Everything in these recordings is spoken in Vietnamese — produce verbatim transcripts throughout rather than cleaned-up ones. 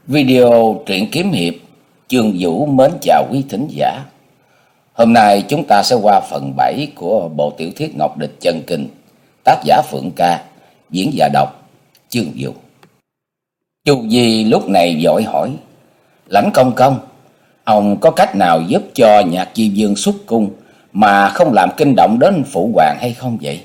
Video truyện kiếm hiệp Chương Vũ mến chào quý thính giả. Hôm nay chúng ta sẽ qua phần bảy của bộ tiểu thuyết Ngọc Địch Chân Kinh, tác giả Phượng Ca, diễn giả đọc Chương Vũ. Chu Di lúc này vội hỏi: Lãnh công công, ông có cách nào giúp cho Nhạc Chi Vương xuất cung mà không làm kinh động đến phụ hoàng hay không vậy?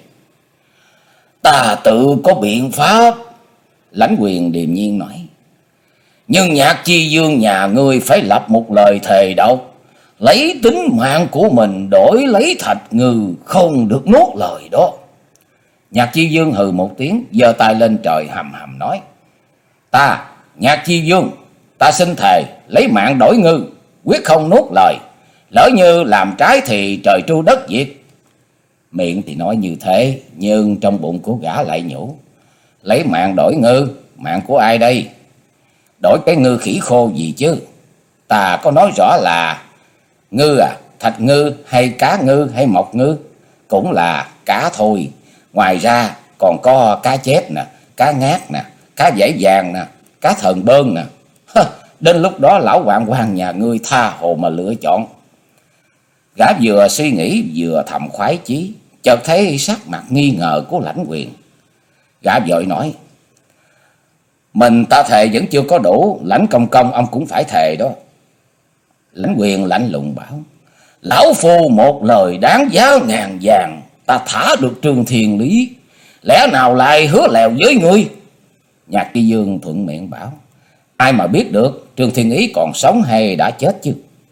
Ta tự có biện pháp, Lãnh Quyền điềm nhiên nói. Nhưng Nhạc Chi Vương nhà ngươi phải lập một lời thề độc, lấy tính mạng của mình đổi lấy thạch ngư, không được nuốt lời đó. Nhạc Chi Vương hừ một tiếng, giơ tay lên trời hầm hầm nói: Ta, Nhạc Chi Vương, ta xin thề lấy mạng đổi ngư, quyết không nuốt lời. Lỡ như làm trái thì trời tru đất diệt. Miệng thì nói như thế, nhưng trong bụng của gã lại nhủ: Lấy mạng đổi ngư, mạng của ai đây? Đổi cái ngư khỉ khô gì chứ? Ta có nói rõ là ngư à, thạch ngư hay cá ngư hay mộc ngư, cũng là cá thôi. Ngoài ra còn có cá chép nè, cá ngát nè, cá dải vàng nè, cá thần bơn nè. Đến lúc đó lão hoạn quan nhà ngươi tha hồ mà lựa chọn. Gã vừa suy nghĩ vừa thầm khoái chí, chợt thấy sắc mặt nghi ngờ của Lãnh Quyền. Gã vội nói: Mình ta thề vẫn chưa có đủ, Lãnh công công ông cũng phải thề đó. Lãnh Quyền lạnh lùng bảo: Lão phu một lời đáng giá ngàn vàng, ta thả được Trương Thiên Lý, lẽ nào lại hứa lèo với ngươi? Nhạc Chi Vương thuận miệng bảo: Ai mà biết được Trương Thiên Ý còn sống hay đã chết chứ?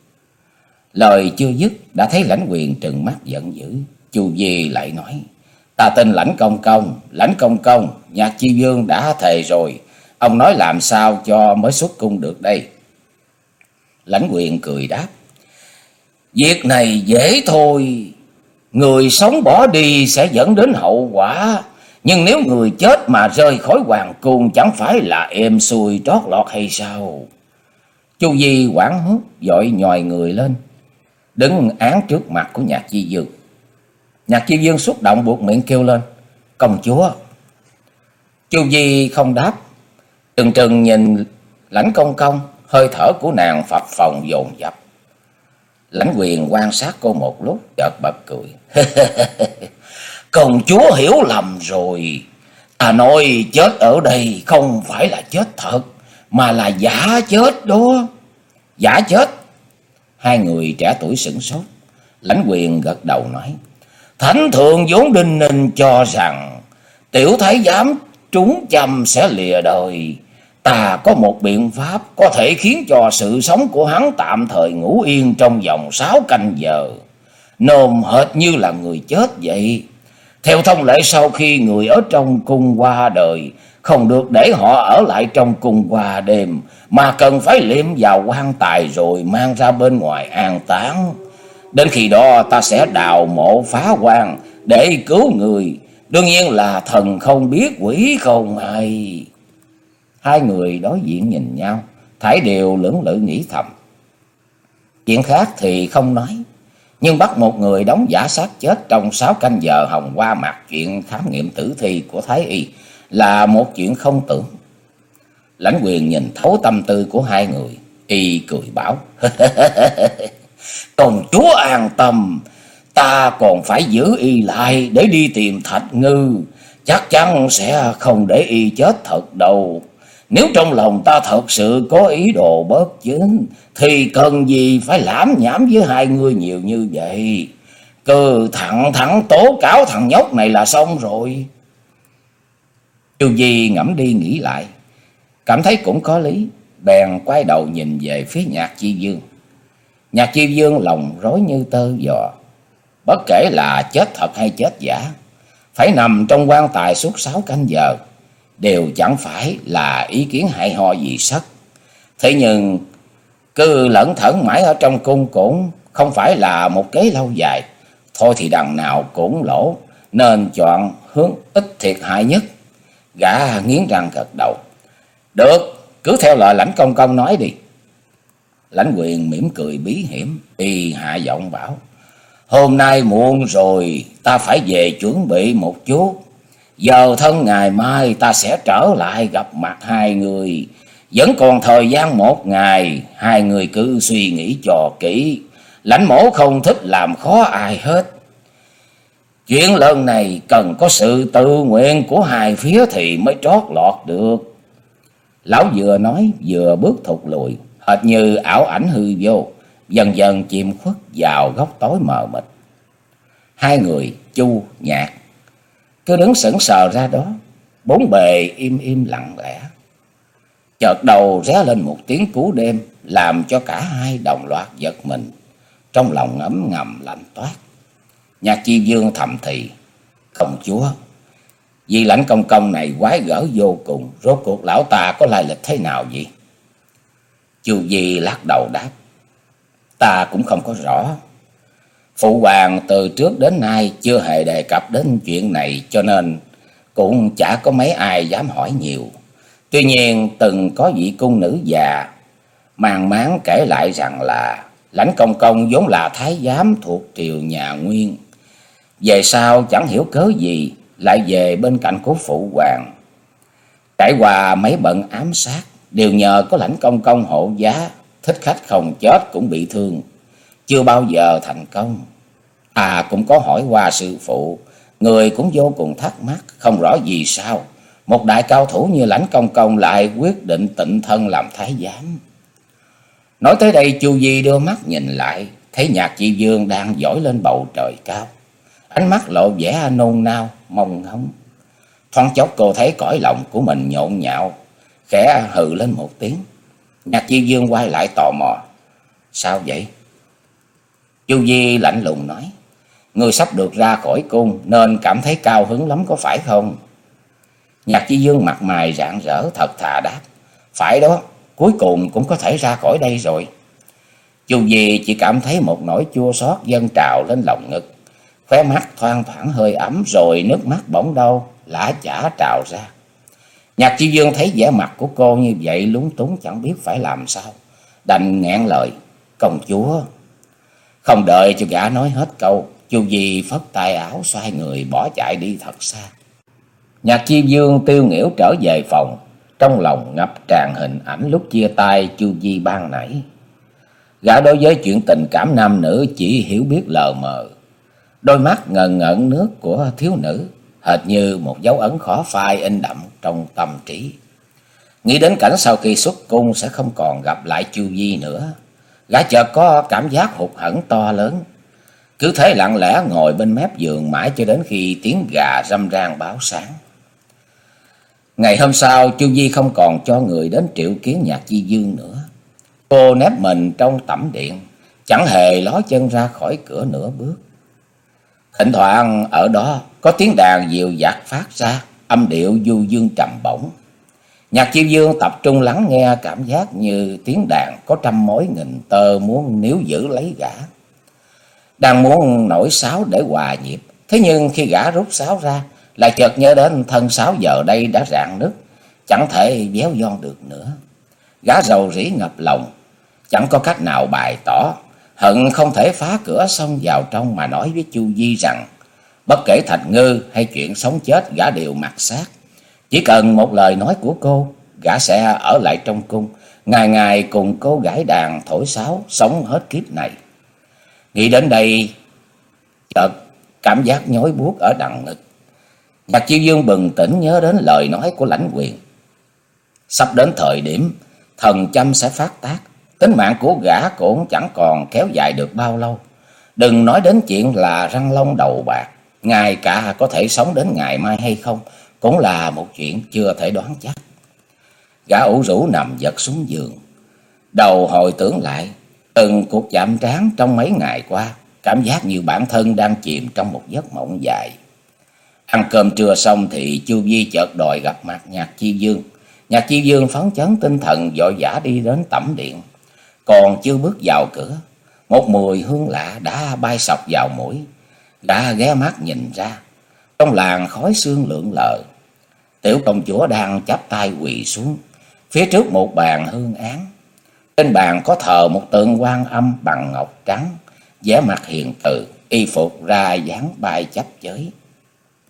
Lời chưa dứt đã thấy Lãnh Quyền trừng mắt giận dữ. Chu Di lại nói: Ta tin Lãnh công công, Lãnh công công, Nhạc Chi Vương đã thề rồi, ông nói làm sao cho mới xuất cung được đây? Lãnh Quyền cười đáp: Việc này dễ thôi, người sống bỏ đi sẽ dẫn đến hậu quả, nhưng nếu người chết mà rơi khỏi hoàng cung chẳng phải là êm xuôi trót lọt hay sao? Chu Di hoảng hốt vội nhòi người lên, đứng án trước mặt của Nhạc Chi Vương. Nhạc Chi Vương xúc động buộc miệng kêu lên: Công chúa! Chu Di không đáp, trừng trừng nhìn Lãnh công công, hơi thở của nàng phập phồng dồn dập. Lãnh Quyền quan sát cô một lúc chợt bật cười. Công chúa hiểu lầm rồi, ta nói chết ở đây không phải là chết thật, mà là giả chết đó. Giả chết? Hai người trẻ tuổi sửng sốt. Lãnh Quyền gật đầu nói: Thánh thượng vốn đinh ninh cho rằng tiểu thái giám trúng châm sẽ lìa đời. Ta có một biện pháp có thể khiến cho sự sống của hắn tạm thời ngủ yên trong vòng sáu canh giờ, nôm hệt như là người chết vậy. Theo thông lệ, sau khi người ở trong cung qua đời, không được để họ ở lại trong cung qua đêm, mà cần phải liệm vào quan tài rồi mang ra bên ngoài an táng. Đến khi đó ta sẽ đào mộ phá quan để cứu người. Đương nhiên là thần không biết quỷ không hay. Hai người đối diện nhìn nhau, thảy đều lưỡng lự nghĩ thầm. Chuyện khác thì không nói, nhưng bắt một người đóng giả xác chết trong sáu canh giờ hòng qua mặt chuyện khám nghiệm tử thi của Thái Y là một chuyện không tưởng. Lãnh Quyền nhìn thấu tâm tư của hai người, y cười bảo: Công chúa an tâm, ta còn phải giữ y lại để đi tìm thạch ngư, chắc chắn sẽ không để y chết thật đâu. Nếu trong lòng ta thật sự có ý đồ bất chính, thì cần gì phải lãm nhảm với hai người nhiều như vậy. Cứ thẳng thắn tố cáo thằng nhóc này là xong rồi. Chu Di ngẫm đi nghĩ lại, cảm thấy cũng có lý, bèn quay đầu nhìn về phía Nhạc Chi Vương. Nhạc Chi Vương lòng rối như tơ vò. Bất kể là chết thật hay chết giả, phải nằm trong quan tài suốt sáu canh giờ đều chẳng phải là ý kiến hại ho gì sất. Thế nhưng cứ lẩn thẩn mãi ở trong cung cũng không phải là một kế lâu dài. Thôi thì đằng nào cũng lỗ, nên chọn hướng ít thiệt hại nhất. Gã nghiến răng gật đầu: Được, cứ theo lời Lãnh công công nói đi. Lãnh Quyền mỉm cười bí hiểm, y hạ giọng bảo: Hôm nay muộn rồi, ta phải về chuẩn bị một chút. Giờ thân ngày mai ta sẽ trở lại gặp mặt hai người. Vẫn còn thời gian một ngày, hai người cứ suy nghĩ cho kỹ. Lãnh mổ không thích làm khó ai hết. Chuyện lần này cần có sự tự nguyện của hai phía thì mới trót lọt được. Lão vừa nói vừa bước thụt lùi, hệt như ảo ảnh hư vô, dần dần chìm khuất vào góc tối mờ mịt. Hai người Chu Nhạc cứ đứng sững sờ ra đó, bốn bề im im lặng lẽ. Chợt đầu ré lên một tiếng cú đêm, làm cho cả hai đồng loạt giật mình, trong lòng ngấm ngầm lạnh toát. Nhạc Chi Dương thầm thì: công chúa, vì Lãnh Công Công này quái gở vô cùng, rốt cuộc lão ta có lai lịch thế nào vậy? Chu Di lắc đầu đáp: ta cũng không có rõ. Phụ hoàng từ trước đến nay chưa hề đề cập đến chuyện này, cho nên cũng chả có mấy ai dám hỏi nhiều. Tuy nhiên từng có vị cung nữ già mang máng kể lại rằng là Lãnh Công Công vốn là thái giám thuộc triều nhà Nguyên, về sau chẳng hiểu cớ gì lại về bên cạnh của phụ hoàng. Trải qua mấy bận ám sát, đều nhờ có Lãnh Công Công hộ giá, thích khách không chết cũng bị thương, chưa bao giờ thành công. À cũng có hỏi qua sư phụ, người cũng vô cùng thắc mắc, không rõ vì sao một đại cao thủ như Lãnh Công Công lại quyết định tịnh thân làm thái giám. Nói tới đây, Chu Di đưa mắt nhìn lại, thấy Nhạc Chi Dương đang dõi lên bầu trời cao, ánh mắt lộ vẻ nôn nao mong ngóng. Thoáng chốc cô thấy cõi lòng của mình nhộn nhạo, khẽ hừ lên một tiếng. Nhạc Chi Dương quay lại tò mò: sao vậy? Chu Di lạnh lùng nói: ngươi sắp được ra khỏi cung nên cảm thấy cao hứng lắm có phải không? Nhạc Chi Dương mặt mày rạng rỡ thật thà đáp: phải đó, cuối cùng cũng có thể ra khỏi đây rồi. Chu Di chỉ cảm thấy một nỗi chua xót dâng trào lên lòng ngực, khóe mắt thoang thoảng hơi ấm, rồi nước mắt bỗng đâu lã chả trào ra. Nhạc Chi Dương thấy vẻ mặt của cô như vậy lúng túng chẳng biết phải làm sao, đành nghẹn lời: công chúa. Không đợi cho gã nói hết câu, Chu Di phất tay áo xoay người bỏ chạy đi thật xa. Nhạc Chi Dương tiêu nghỉu trở về phòng, trong lòng ngập tràn hình ảnh lúc chia tay Chu Di ban nãy. Gã đối với chuyện tình cảm nam nữ chỉ hiểu biết lờ mờ, đôi mắt ngần ngợn nước của thiếu nữ hệt như một dấu ấn khó phai in đậm trong tâm trí. Nghĩ đến cảnh sau khi xuất cung sẽ không còn gặp lại Chu Di nữa, gã chợt có cảm giác hụt hẫng to lớn. Cứ thế lặng lẽ ngồi bên mép giường mãi cho đến khi tiếng gà râm ran báo sáng. Ngày hôm sau, Chu Di không còn cho người đến triệu kiến Nhạc Chi Dương nữa. Cô nép mình trong tẩm điện, chẳng hề ló chân ra khỏi cửa nửa bước. Thỉnh thoảng ở đó có tiếng đàn dịu dặt phát ra, âm điệu du dương trầm bổng. Nhạc Chi Dương tập trung lắng nghe, cảm giác như tiếng đàn có trăm mối nghìn tơ muốn níu giữ lấy gã. Đang muốn nổi sáo để hòa nhịp, thế nhưng khi gã rút sáo ra, lại chợt nhớ đến thân sáo giờ đây đã rạn nứt, chẳng thể véo von được nữa. Gã rầu rĩ ngập lòng, chẳng có cách nào bày tỏ, hận không thể phá cửa xông vào trong mà nói với Chu Di rằng bất kể Thạch Ngư hay chuyện sống chết gã đều mặc xác. Chỉ cần một lời nói của cô, gã sẽ ở lại trong cung, ngày ngày cùng cô gái đàn thổi sáo, sống hết kiếp này. Nghĩ đến đây, chợt cảm giác nhói buốt ở đằng ngực. Nhạc Chi Dương bừng tỉnh nhớ đến lời nói của Lãnh Quyền. Sắp đến thời điểm thần châm sẽ phát tác, tính mạng của gã cũng chẳng còn kéo dài được bao lâu. Đừng nói đến chuyện là răng long đầu bạc, ngay cả có thể sống đến ngày mai hay không cũng là một chuyện chưa thể đoán chắc. Gã ủ rũ nằm giật xuống giường, đầu hồi tưởng lại từng cuộc chạm trán trong mấy ngày qua, cảm giác như bản thân đang chìm trong một giấc mộng dài. Ăn cơm trưa xong thì Chu Di chợt đòi gặp mặt Nhạc Chi Dương. Nhạc Chi Dương phấn chấn tinh thần vội vã đi đến tẩm điện. Còn chưa bước vào cửa, một mùi hương lạ đã bay sộc vào mũi. Đã ghé mắt nhìn ra, trong làn khói sương lượn lờ, tiểu công chúa đang chắp tay quỳ xuống phía trước một bàn hương án. Trên bàn có thờ một tượng Quan Âm bằng ngọc trắng, vẻ mặt hiền từ, y phục ra dáng bay chấp chới.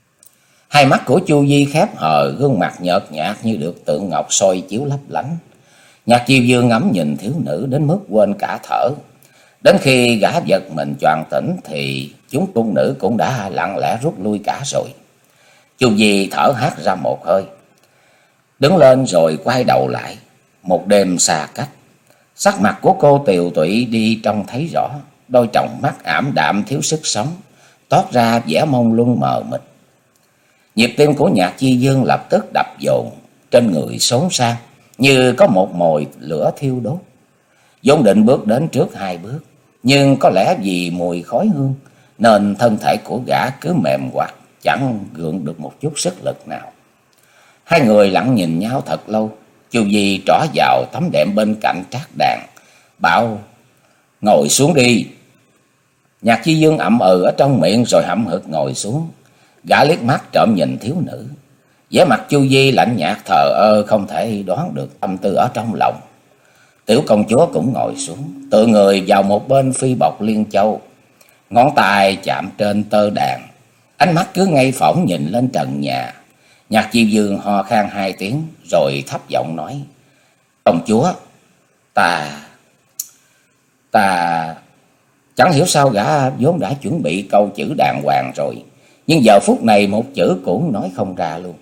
Hai mắt của Chu Di khép hờ, gương mặt nhợt nhạt như được tượng ngọc soi chiếu lấp lánh. Nhạc Chiêu Dương ngắm nhìn thiếu nữ đến mức quên cả thở. Đến khi gã giật mình choàng tỉnh thì chúng cung nữ cũng đã lặng lẽ rút lui cả rồi. Chu Di thở hắt ra một hơi, đứng lên rồi quay đầu lại. Một đêm xa cách, sắc mặt của cô tiều tụy đi trông thấy rõ, đôi tròng mắt ảm đạm thiếu sức sống, toát ra vẻ mông lung mờ mịt. Nhịp tim của Nhạc Chi Dương lập tức đập dồn, trên người xốn sang như có một mồi lửa thiêu đốt. Vốn định bước đến trước hai bước, nhưng có lẽ vì mùi khói hương nên thân thể của gã cứ mềm quặt, chẳng gượng được một chút sức lực nào. Hai người lặng nhìn nhau thật lâu. Chu Di trỏ vào tấm đệm bên cạnh trác đàn, bảo: "Ngồi xuống đi." Nhạc Chi Dương ậm ừ ở trong miệng rồi hậm hực ngồi xuống. Gã liếc mắt trộm nhìn thiếu nữ. Vẻ mặt Chu Di lạnh nhạt thờ ơ, không thể đoán được tâm tư ở trong lòng. Tiểu công chúa cũng ngồi xuống, tựa người vào một bên phi bọc liên châu, ngón tay chạm trên tơ đàn, ánh mắt cứ ngây phỏng nhìn lên trần nhà. Nhạc Chi Dương ho khan hai tiếng rồi thấp giọng nói: "Công chúa, ta... ta..." Chẳng hiểu sao gã vốn đã chuẩn bị câu chữ đàng hoàng rồi, nhưng giờ phút này một chữ cũng nói không ra luôn.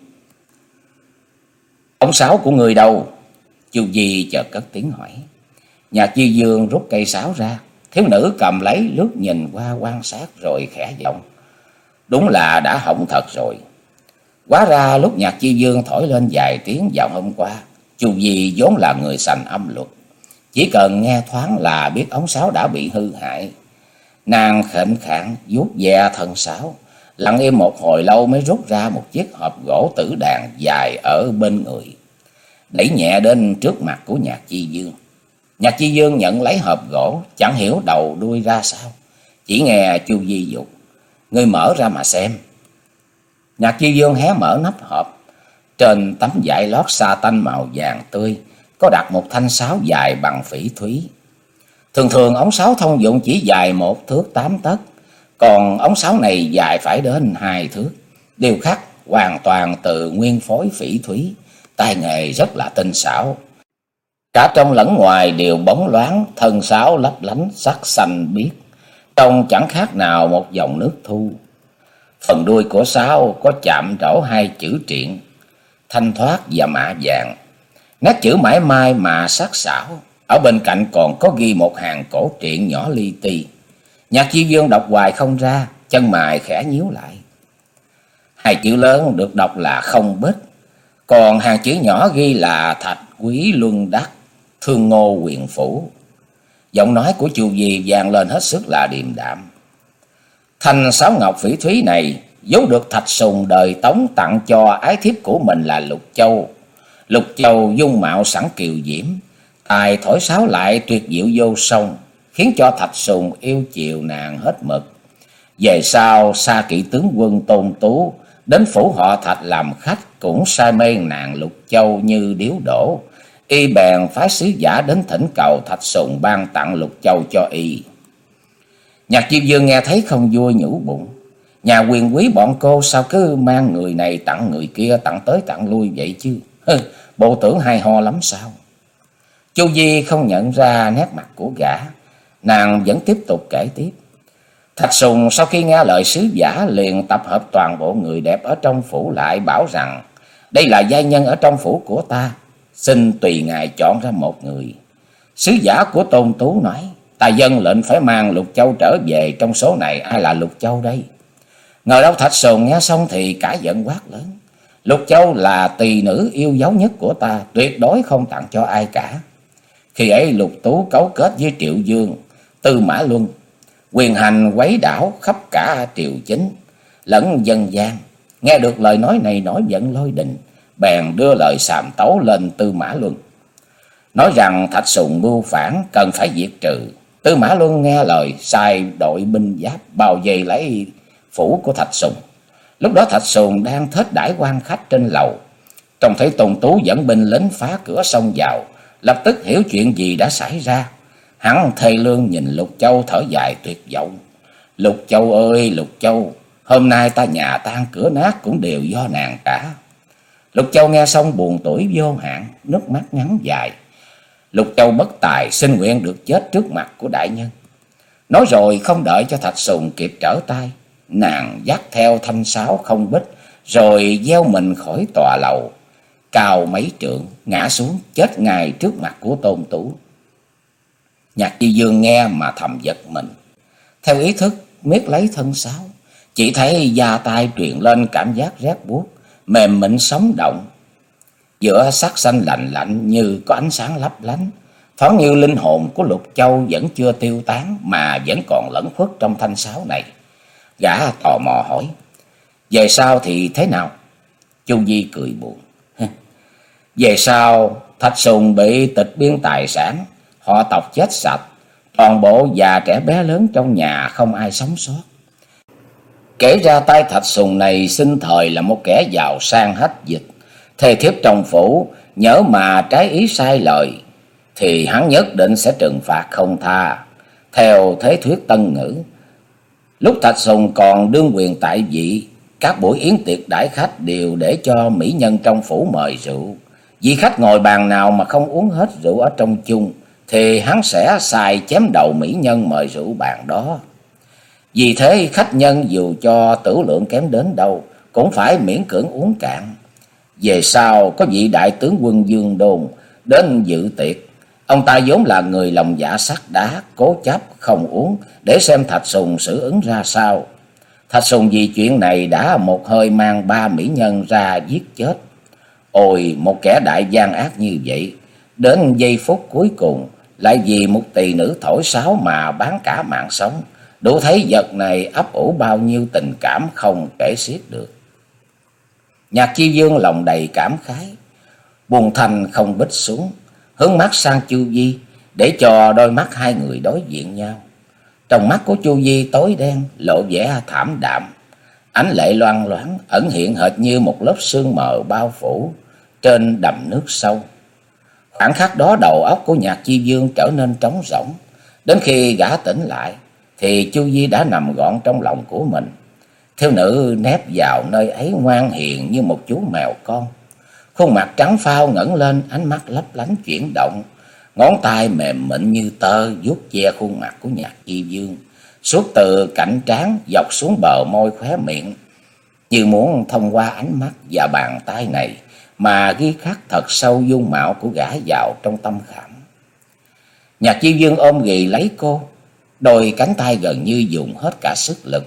"Ống sáo của người đâu?" Chu Di chợt cất tiếng hỏi. Nhạc Chi Dương rút cây sáo ra, thiếu nữ cầm lấy lướt nhìn qua quan sát rồi khẽ giọng: "Đúng là đã hỏng thật rồi." Hóa ra lúc Nhạc Chi Dương thổi lên vài tiếng vào hôm qua, Chu Di vốn là người sành âm luật, chỉ cần nghe thoáng là biết ống sáo đã bị hư hại. Nàng khệnh khạng vuốt ve thân sáo, lặng im một hồi lâu mới rút ra một chiếc hộp gỗ tử đàn dài ở bên người, đẩy nhẹ đến trước mặt của Nhạc Chi Dương. Nhạc Chi Dương nhận lấy hộp gỗ, chẳng hiểu đầu đuôi ra sao, chỉ nghe Chu Di dục: "Ngươi mở ra mà xem." Nhạc Chi Dương hé mở nắp hộp. Trên tấm vải lót sa tanh màu vàng tươi có đặt một thanh sáo dài bằng phỉ thúy. Thường thường ống sáo thông dụng chỉ dài một thước tám tấc, còn ống sáo này dài phải đến hai thước, điêu khắc hoàn toàn từ nguyên phối phỉ thúy, tay nghề rất là tinh xảo. Cả trong lẫn ngoài đều bóng loáng, thân sáo lấp lánh sắc xanh biếc, trông chẳng khác nào một dòng nước thu. Phần đuôi của sáo có chạm trổ hai chữ triện, thanh thoát và mạ vàng, nét chữ mãi mai mà sắc sảo. Ở bên cạnh còn có ghi một hàng cổ truyện nhỏ li ti. Nhạc Chi Dương đọc hoài không ra, chân mày khẽ nhíu lại. Hai chữ lớn được đọc là Không Bích, còn hàng chữ nhỏ ghi là Thạch Quý Luân Đắc, Thương Ngô Quyền Phủ. Giọng nói của Chu Di vang lên hết sức là điềm đạm. Thanh sáo ngọc phỉ thúy này vốn được Thạch Sùng đời Tống tặng cho ái thiếp của mình là Lục Châu. Lục Châu dung mạo sẵn kiều diễm, tài thổi sáo lại tuyệt diệu vô song, khiến cho Thạch Sùng yêu chiều nàng hết mực. Về sau Sa Kỵ tướng quân Tôn Tú đến phủ họ Thạch làm khách, cũng say mê nàng Lục Châu như điếu đổ. Y bèn phái sứ giả đến thỉnh cầu Thạch Sùng ban tặng Lục Châu cho y. Nhạc Chi Dương nghe thấy không vui nhủ bụng: nhà quyền quý bọn cô sao cứ mang người này tặng người kia, tặng tới tặng lui vậy chứ? Hừ, bộ tưởng hay ho lắm sao? Chu Di không nhận ra nét mặt của gã, nàng vẫn tiếp tục kể tiếp. Thạch Sùng sau khi nghe lời sứ giả liền tập hợp toàn bộ người đẹp ở trong phủ lại, bảo rằng đây là giai nhân ở trong phủ của ta, xin tùy ngài chọn ra một người. Sứ giả của Tôn Tú nói: ta dân lệnh phải mang Lục Châu trở về, trong số này ai là Lục Châu đây? Ngờ đâu Thạch Sùng nghe xong thì cả giận quát lớn: Lục Châu là tỳ nữ yêu dấu nhất của ta, tuyệt đối không tặng cho ai cả. Khi ấy Lục Tú cấu kết với Triệu Dương, Tư Mã Luân, quyền hành quấy đảo khắp cả triều chính lẫn dân gian. Nghe được lời nói này nổi giận lôi đình, bèn đưa lời sàm tấu lên Tư Mã Luân, nói rằng Thạch Sùng mưu phản cần phải diệt trừ. Tư Mã Luân nghe lời sai đội binh giáp bao vây lấy phủ của Thạch Sùng. Lúc đó Thạch Sùng đang thết đãi quan khách trên lầu, trông thấy Tôn Tú dẫn binh lính phá cửa xông vào, lập tức hiểu chuyện gì đã xảy ra. Hắn thê lương nhìn Lục Châu thở dài tuyệt vọng: Lục Châu ơi Lục Châu, hôm nay ta nhà tan cửa nát cũng đều do nàng cả. Lục Châu nghe xong buồn tủi vô hạn, nước mắt ngắn dài. Lục Châu bất tài xin nguyện được chết trước mặt của đại nhân. Nói rồi không đợi cho Thạch Sùng kịp trở tay, nàng dắt theo thanh sáo không bích, rồi gieo mình khỏi tòa lầu cao mấy trượng, ngã xuống chết ngay trước mặt của Tôn Tú. Nhạc Chi Dương nghe mà thầm giật mình, theo ý thức miết lấy thân sáo, chỉ thấy da tay truyền lên cảm giác rét buốt, mềm mịn sống động. Giữa sắc xanh lạnh lạnh như có ánh sáng lấp lánh, thoáng như linh hồn của Lục Châu vẫn chưa tiêu tán mà vẫn còn lẫn khuất trong thanh sáo này. Gã tò mò hỏi: về sau thì thế nào? Chu Di cười buồn: về sau Thạch Sùng bị tịch biên tài sản, họ tộc chết sạch, toàn bộ già trẻ bé lớn trong nhà không ai sống sót. Kể ra tay Thạch Sùng này sinh thời là một kẻ giàu sang hách dịch, thê thiếp trong phủ nhỡ mà trái ý sai lời thì hắn nhất định sẽ trừng phạt không tha. Theo thế thuyết Tân Ngữ, lúc Thạch Sùng còn đương quyền tại vị, các buổi yến tiệc đãi khách đều để cho mỹ nhân trong phủ mời rượu. Vị khách ngồi bàn nào mà không uống hết rượu ở trong chung thì hắn sẽ xài chém đầu mỹ nhân mời rượu bàn đó. Vì thế khách nhân dù cho tửu lượng kém đến đâu cũng phải miễn cưỡng uống cạn. Về sau có vị đại tướng quân Dương Đôn đến dự tiệc, ông ta vốn là người lòng dạ sắt đá, cố chấp không uống để xem Thạch Sùng xử ứng ra sao. Thạch Sùng vì chuyện này đã một hơi mang ba mỹ nhân ra giết chết. Ôi, một kẻ đại gian ác như vậy, đến giây phút cuối cùng lại vì một tỳ nữ thổi sáo mà bán cả mạng sống, đủ thấy vật này ấp ủ bao nhiêu tình cảm không kể xiết được. Nhạc Chi Dương lòng đầy cảm khái, buông thanh không bích xuống, hướng mắt sang Chu Di để cho đôi mắt hai người đối diện nhau. Trong mắt của Chu Di tối đen, lộ vẻ thảm đạm, ánh lệ loang loáng ẩn hiện hệt như một lớp sương mờ bao phủ trên đầm nước sâu. Khoảng khắc đó đầu óc của Nhạc Chi Dương trở nên trống rỗng. Đến khi gã tỉnh lại thì Chu Di đã nằm gọn trong lòng của mình. Thiếu nữ nép vào nơi ấy ngoan hiền như một chú mèo con, khuôn mặt trắng phao ngẩng lên, ánh mắt lấp lánh chuyển động, ngón tay mềm mịn như tơ vuốt che khuôn mặt của Nhạc Chi Dương, suốt từ cạnh trán dọc xuống bờ môi khóe miệng, như muốn thông qua ánh mắt và bàn tay này mà ghi khắc thật sâu dung mạo của gã vào trong tâm khảm. Nhạc Chi Dương ôm ghì lấy cô, đôi cánh tay gần như dùng hết cả sức lực.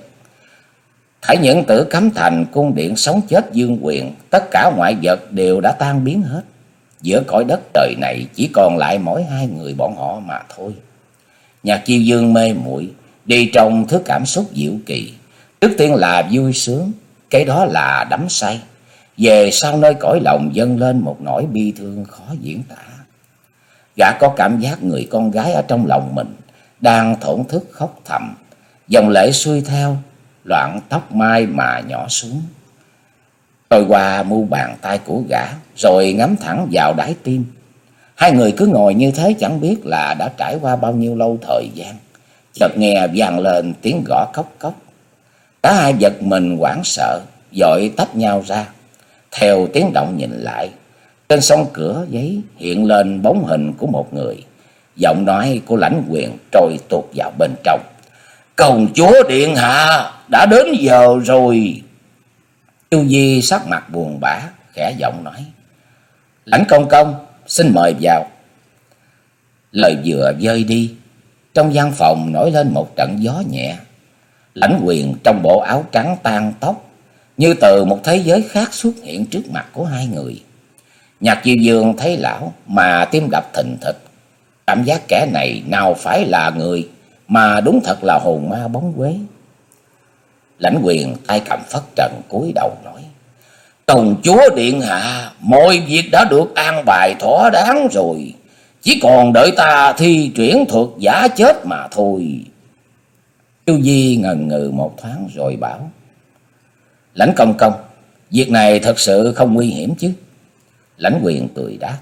Thảy những Tử Cấm Thành, cung điện sống chết dương quyền, tất cả ngoại vật đều đã tan biến hết. Giữa cõi đất trời này chỉ còn lại mỗi hai người bọn họ mà thôi. Nhạc Chi Dương mê muội đi trong thứ cảm xúc diệu kỳ. Trước tiên là vui sướng, cái đó là đắm say. Về sau nơi cõi lòng dâng lên một nỗi bi thương khó diễn tả. Gã có cảm giác người con gái ở trong lòng mình đang thổn thức khóc thầm, dòng lệ xuôi theo loạn tóc mai mà nhỏ xuống, trôi qua mu bàn tay của gã, rồi ngắm thẳng vào đáy tim. Hai người cứ ngồi như thế chẳng biết là đã trải qua bao nhiêu lâu thời gian. Chợt nghe vang lên tiếng gõ cốc cốc. Cả hai giật mình hoảng sợ, vội tách nhau ra. Theo tiếng động nhìn lại, trên song cửa giấy hiện lên bóng hình của một người. Giọng nói của Lãnh Quyền trôi tuột vào bên trong: "Công chúa điện hạ, đã đến giờ rồi." Chu Di sắc mặt buồn bã, khẽ giọng nói: "Lãnh công công, xin mời vào." Lời vừa vơi đi, trong gian phòng nổi lên một trận gió nhẹ. Lãnh Quyền trong bộ áo trắng tang tóc, như từ một thế giới khác xuất hiện trước mặt của hai người. Nhạc Chi Dương thấy lão mà tim đập thình thịch, cảm giác kẻ này nào phải là người mà đúng thật là hồn ma bóng quế. Lãnh Quyền tay cầm phất trần cúi đầu nói: "Công chúa điện hạ, mọi việc đã được an bài thỏa đáng rồi, chỉ còn đợi ta thi triển thuật giả chết mà thôi." Chu Di ngần ngừ một thoáng rồi bảo: "Lãnh công công, việc này thật sự không nguy hiểm chứ?" Lãnh Quyền cười đáp: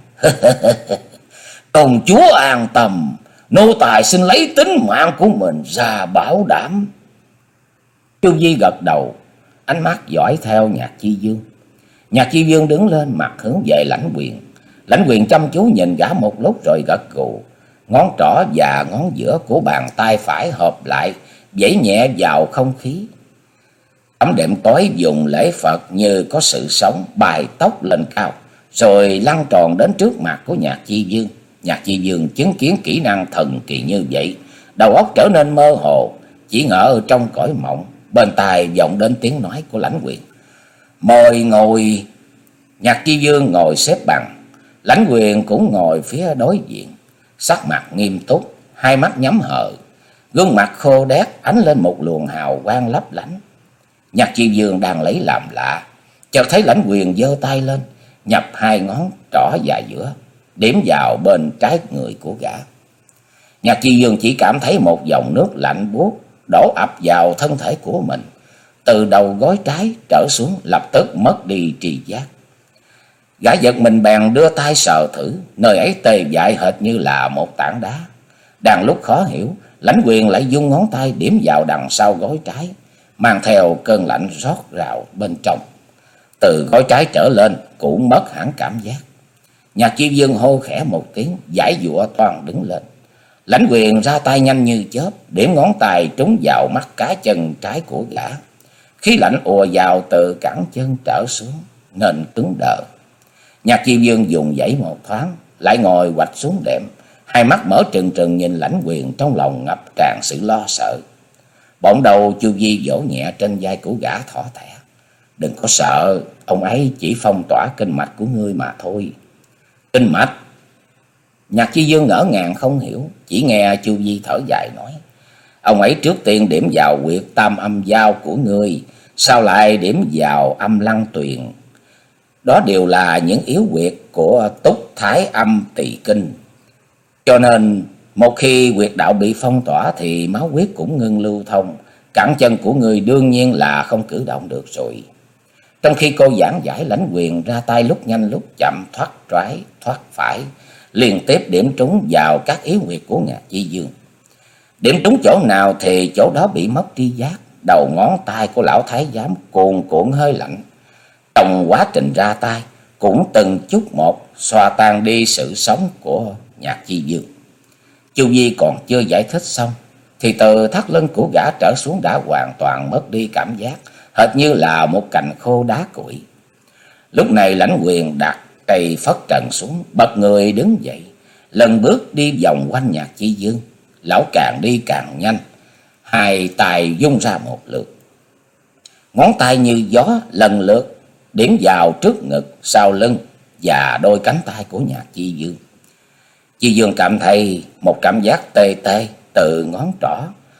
"Công chúa an tâm, nô tài xin lấy tính mạng của mình ra bảo đảm." Chu Di gật đầu, ánh mắt dõi theo Nhạc Chi Dương. Nhạc Chi Dương đứng lên, mặt hướng về Lãnh Quyền, Lãnh Quyền chăm chú nhìn gã một lúc rồi gật gù. Ngón trỏ và ngón giữa của bàn tay phải hợp lại, vẫy nhẹ vào không khí. Tấm đệm tối dùng lễ Phật như có sự sống, bài tóc lên cao, rồi lăn tròn đến trước mặt của Nhạc Chi Dương. Nhạc Chi Dương chứng kiến kỹ năng thần kỳ như vậy, đầu óc trở nên mơ hồ, chỉ ngỡ trong cõi mộng. Bên tai vọng đến tiếng nói của Lãnh Quyền: "Mời ngồi." Nhạc Chi Dương ngồi xếp bằng, Lãnh Quyền cũng ngồi phía đối diện, sắc mặt nghiêm túc, hai mắt nhắm hờ, gương mặt khô đét ánh lên một luồng hào quang lấp lánh. Nhạc Chi Dương đang lấy làm lạ, chợt thấy Lãnh Quyền giơ tay lên, nhập hai ngón trỏ và giữa, điểm vào bên trái người của gã. Nhạc Chi Dương chỉ cảm thấy một dòng nước lạnh buốt đổ ập vào thân thể của mình, từ đầu gối trái trở xuống, lập tức mất đi tri giác. Gã giật mình bèn đưa tay sờ thử, nơi ấy tê dại hệt như là một tảng đá. Đang lúc khó hiểu, Lãnh Quyền lại dung ngón tay điểm vào đằng sau gối trái, mang theo cơn lạnh rót rào bên trong. Từ gối trái trở lên cũng mất hẳn cảm giác. Nhạc Chi Dương hô khẽ một tiếng, giãy giụa toan đứng lên. Lãnh Quyền ra tay nhanh như chớp, điểm ngón tay trúng vào mắt cá chân trái của gã. Khí lạnh ùa vào từ cẳng chân trở xuống, nên cứng đờ. Nhạc Chi Dương dùng dãy một thoáng, lại ngồi quạch xuống đệm, hai mắt mở trừng trừng nhìn Lãnh Quyền, trong lòng ngập tràn sự lo sợ. Bỗng đầu Chu Di vỗ nhẹ trên vai của gã thỏ thẻ: "Đừng có sợ, ông ấy chỉ phong tỏa kinh mạch của ngươi mà thôi." "Kinh mạch?" Nhạc Chi Dương ngỡ ngàng không hiểu, chỉ nghe Chu Di thở dài nói: "Ông ấy trước tiên điểm vào huyệt tam âm giao của ngươi, sau lại điểm vào âm lăng tuyền. Đó đều là những yếu huyệt của túc thái âm tỳ kinh. Cho nên một khi huyệt đạo bị phong tỏa thì máu huyết cũng ngưng lưu thông, cẳng chân của người đương nhiên là không cử động được rồi." Trong khi cô giảng giải, Lãnh Quyền ra tay lúc nhanh lúc chậm, thoát trái thoát phải, liên tiếp điểm trúng vào các yếu huyệt của Nhạc Chi Dương. Điểm trúng chỗ nào thì chỗ đó bị mất tri giác. Đầu ngón tay của lão thái giám cuồn cuộn hơi lạnh. Trong quá trình ra tay cũng từng chút một xoa tan đi sự sống của Nhạc Chi Dương. Chu Di còn chưa giải thích xong thì từ thắt lưng của gã trở xuống đã hoàn toàn mất đi cảm giác, hệt như là một cành khô đá củi. Lúc này Lãnh Quyền đặt cây phất trần xuống, bật người đứng dậy, lần bước đi vòng quanh Nhạc Chi Dương. Lão càng đi càng nhanh, hai tay vung ra một lượt, ngón tay như gió lần lượt điểm vào trước ngực, sau lưng và đôi cánh tay của Nhạc Chi Dương. Chi Dương cảm thấy một cảm giác tê tê từ ngón trỏ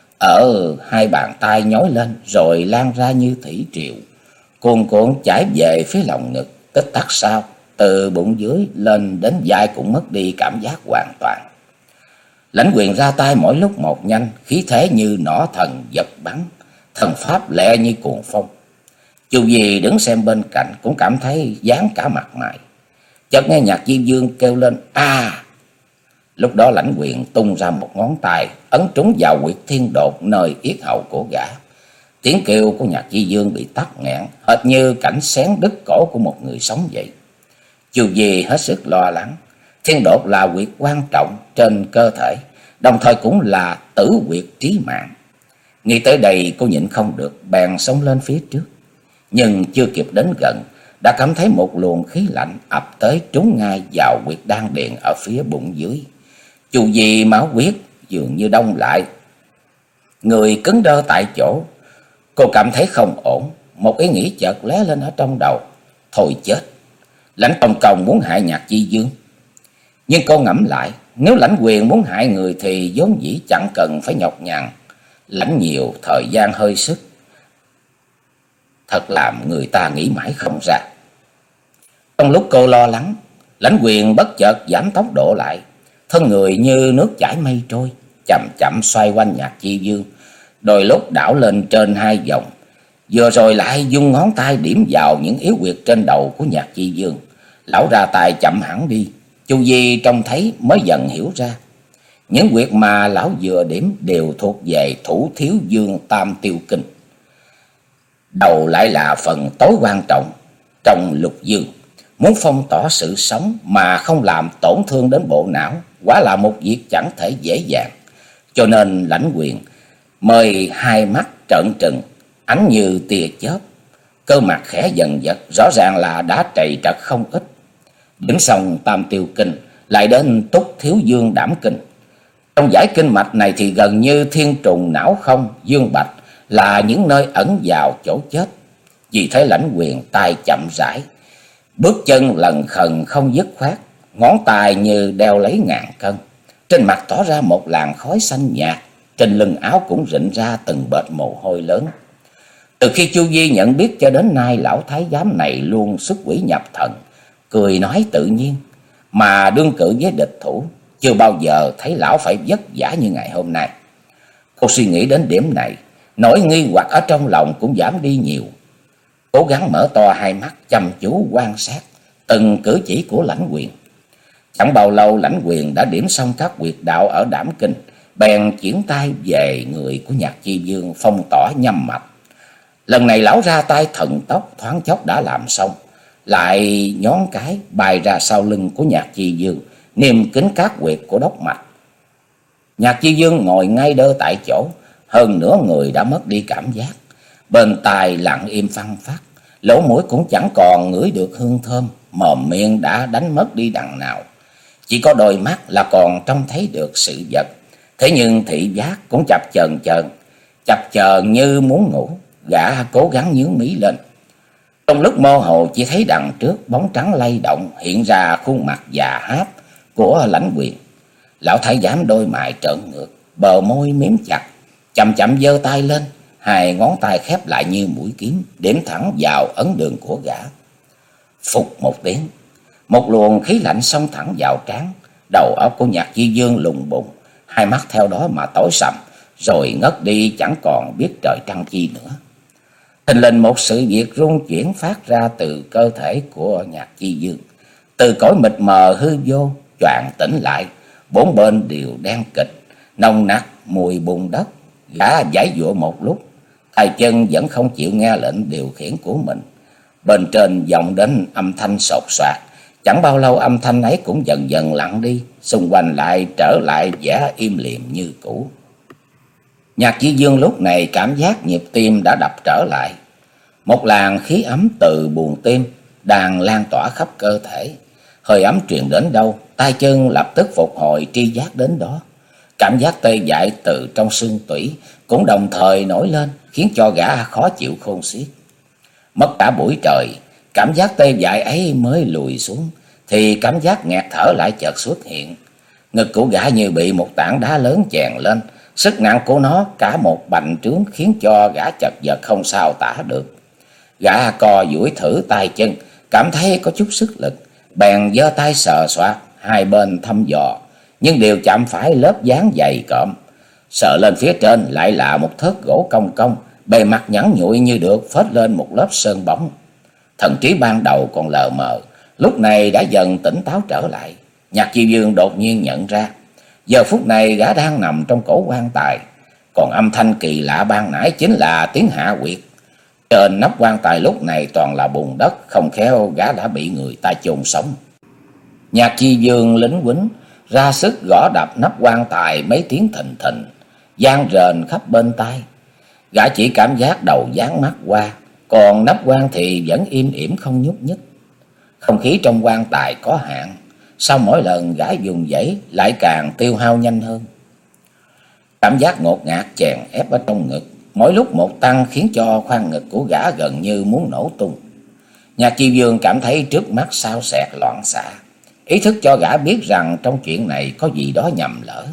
ở hai bàn tay nhói lên, rồi lan ra như thủy triều, cuồn cuộn chảy về phía lòng ngực. Tích tắc sau, từ bụng dưới lên đến vai cũng mất đi cảm giác hoàn toàn. Lãnh Quyền ra tay mỗi lúc một nhanh, khí thế như nỏ thần giật bắn, thần pháp lẹ như cuồng phong. Chu Di đứng xem bên cạnh cũng cảm thấy dán cả mặt mày. Chợt nghe Nhạc Chi Dương kêu lên a. Lúc đó Lãnh Quyền tung ra một ngón tay ấn trúng vào huyệt thiên đột nơi yết hầu của gã. Tiếng kêu của Nhạc Chi Dương bị tắc nghẹn, hệt như cảnh xén đứt cổ của một người sống vậy. Chu Di hết sức lo lắng. Thiên đột là huyệt quan trọng trên cơ thể, đồng thời cũng là tử huyệt trí mạng. Nghĩ tới đây cô nhịn không được, bèn xông lên phía trước. Nhưng chưa kịp đến gần, đã cảm thấy một luồng khí lạnh ập tới, trúng ngay vào huyệt đan điền ở phía bụng dưới. Chu Di máu huyết dường như đông lại, người cứng đơ tại chỗ. Cô cảm thấy không ổn, một ý nghĩ chợt lóe lên ở trong đầu: thôi chết, Lãnh Công Công muốn hại Nhạc Chi Dương. Nhưng cô ngẫm lại, nếu Lãnh Quyền muốn hại người thì vốn dĩ chẳng cần phải nhọc nhằn lãnh nhiều thời gian hơi sức, thật làm người ta nghĩ mãi không ra. Trong lúc cô lo lắng, Lãnh Quyền bất chợt giảm tốc độ lại, thân người như nước chảy mây trôi, chậm chậm xoay quanh Nhạc Chi Dương, đôi lúc đảo lên trên hai vòng, vừa rồi lại dung ngón tay điểm vào những yếu huyệt trên đầu của Nhạc Chi Dương. Lão ra tay chậm hẳn đi. Chu Di trông thấy mới dần hiểu ra, những huyệt mà lão vừa điểm đều thuộc về Thủ Thiếu Dương Tam Tiêu Kinh. Đầu lại là phần tối quan trọng trong lục dương, Muốn phong tỏa sự sống mà không làm tổn thương đến bộ não, quả là một việc chẳng thể dễ dàng. Cho nên Lãnh Quyền mời hai mắt trợn trừng, ánh như tia chớp, cơ mặt khẽ dần dật, rõ ràng là đã trầy trật không ít. Đứng xong Tam Tiêu Kinh, lại đến Túc Thiếu Dương Đảm Kinh. Trong giải kinh mạch này thì gần như thiên trùng, não không, dương bạch là những nơi ẩn vào chỗ chết. Vì thế Lãnh Quyền tay chậm rãi, bước chân lần khần không dứt khoát, ngón tay như đeo lấy ngàn cân. Trên mặt tỏ ra một làn khói xanh nhạt, trên lưng áo cũng rịn ra từng bệt mồ hôi lớn. Từ khi Chu Vi nhận biết cho đến nay, lão thái giám này luôn xuất quỷ nhập thần, cười nói tự nhiên, mà đương cự với địch thủ, chưa bao giờ thấy lão phải vất vả như ngày hôm nay. Cô suy nghĩ đến điểm này, nỗi nghi hoặc ở trong lòng cũng giảm đi nhiều. Cố gắng mở to hai mắt, chăm chú quan sát từng cử chỉ của Lãnh Quyền. Chẳng bao lâu Lãnh Quyền đã điểm xong các huyệt đạo ở Đảm Kinh, bèn chuyển tay về người của Nhạc Chi Dương phong tỏa nhâm mạch. Lần này lão ra tay thần tốc, thoáng chốc đã làm xong, lại nhón cái bài ra sau lưng của Nhạc Chi Dương, niêm kín các huyệt của đốc mạch. Nhạc Chi Dương ngồi ngay đơ tại chỗ, hơn nửa người đã mất đi cảm giác, bên tai lặng im phăng phắc, lỗ mũi cũng chẳng còn ngửi được hương thơm, mồm miệng đã đánh mất đi đằng nào, chỉ có đôi mắt là còn trông thấy được sự vật. Thế nhưng thị giác cũng chập chờn chờn, chập chờn như muốn ngủ. Gã cố gắng nhướng mí lên, trong lúc mơ hồ chỉ thấy đằng trước bóng trắng lay động, hiện ra khuôn mặt già háp của Lãnh Quyền. Lão thái giám đôi mày trợn ngược, bờ môi miếm chặt, chậm chậm giơ tay lên, hai ngón tay khép lại như mũi kiếm, điểm thẳng vào ấn đường của gã. Phụt một tiếng, một luồng khí lạnh xông thẳng vào trán, đầu óc của Nhạc Chi Dương lùng bùng, hai mắt theo đó mà tối sầm, rồi ngất đi chẳng còn biết trời trăng chi nữa. Thình lình một sự việc rung chuyển phát ra từ cơ thể của Nhạc Chi Dương, từ cõi mịt mờ hư vô choàng tỉnh lại, bốn bên đều đen kịt, nồng nặc mùi bùn đất. Gã giãy giụa một lúc, tay chân vẫn không chịu nghe lệnh điều khiển của mình. Bên trên vọng đến âm thanh sột soạt, chẳng bao lâu âm thanh ấy cũng dần dần lặng đi, xung quanh lại trở lại vẻ im lìm như cũ. Nhạc Chi Dương lúc này cảm giác nhịp tim đã đập trở lại, một làn khí ấm từ buồng tim đang lan tỏa khắp cơ thể. Hơi ấm truyền đến đâu, tay chân lập tức phục hồi tri giác đến đó. Cảm giác tê dại từ trong xương tủy cũng đồng thời nổi lên, khiến cho gã khó chịu khôn xiết. Mất cả buổi trời, cảm giác tê dại ấy mới lùi xuống, thì cảm giác nghẹt thở lại chợt xuất hiện. Ngực của gã như bị một tảng đá lớn chèn lên, sức nặng của nó cả một bành trướng, khiến cho gã chật vật không sao tả được. Gã co duỗi thử tay chân, cảm thấy có chút sức lực, bèn giơ tay sờ soạt hai bên thăm dò, nhưng đều chạm phải lớp dán dày cộm. Sờ lên phía trên lại là một thớt gỗ cong cong, bề mặt nhẵn nhụi như được phết lên một lớp sơn bóng. Thần trí ban đầu còn lờ mờ, lúc này đã dần tỉnh táo trở lại. Nhạc Chi Dương đột nhiên nhận ra, giờ phút này gã đang nằm trong cổ quan tài, còn âm thanh kỳ lạ ban nãy chính là tiếng hạ huyệt. Trên nắp quan tài lúc này toàn là bùn đất, không khéo gã đã bị người ta chôn sống. Nhạc Chi Dương lính quýnh ra sức gõ đập nắp quan tài mấy tiếng thình thình, vang rền khắp bên tai. Gã chỉ cảm giác đầu dán mắt qua, còn nắp quan thì vẫn im ỉm không nhúc nhích. Không khí trong quan tài có hạn, sau mỗi lần gã dùng dãy lại càng tiêu hao nhanh hơn. Cảm giác ngột ngạt chèn ép ở trong ngực, mỗi lúc một tăng, khiến cho khoang ngực của gã gần như muốn nổ tung. Nhạc Chi Dương cảm thấy trước mắt xao xẹt loạn xạ, ý thức cho gã biết rằng trong chuyện này có gì đó nhầm lỡ.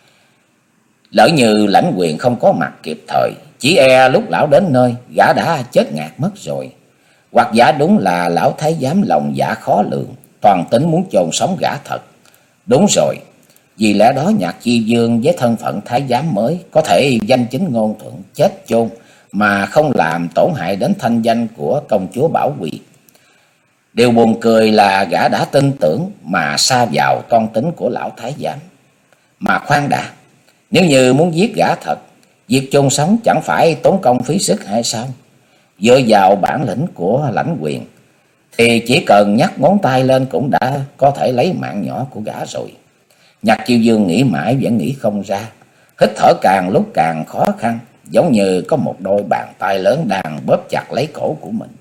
Lỡ như Lãnh Quyền không có mặt kịp thời, chỉ e lúc lão đến nơi gã đã chết ngạt mất rồi. Hoặc giả đúng là lão thái giám lòng dạ khó lường, toàn tính muốn chôn sống gã thật. Đúng rồi, vì lẽ đó Nhạc Chi Dương với thân phận thái giám mới có thể danh chính ngôn thuận chết chôn, mà không làm tổn hại đến thanh danh của công chúa Bảo Quy. Điều buồn cười là gã đã tin tưởng mà sa vào toan tính của lão thái giám. Mà khoan đã, nếu như muốn giết gã thật, việc chôn sống chẳng phải tốn công phí sức hay sao? Dựa vào bản lĩnh của Lãnh Quyền thì chỉ cần nhắc ngón tay lên cũng đã có thể lấy mạng nhỏ của gã rồi. Nhạc Chiêu Dương nghĩ mãi vẫn nghĩ không ra, hít thở càng lúc càng khó khăn, giống như có một đôi bàn tay lớn đang bóp chặt lấy cổ của mình.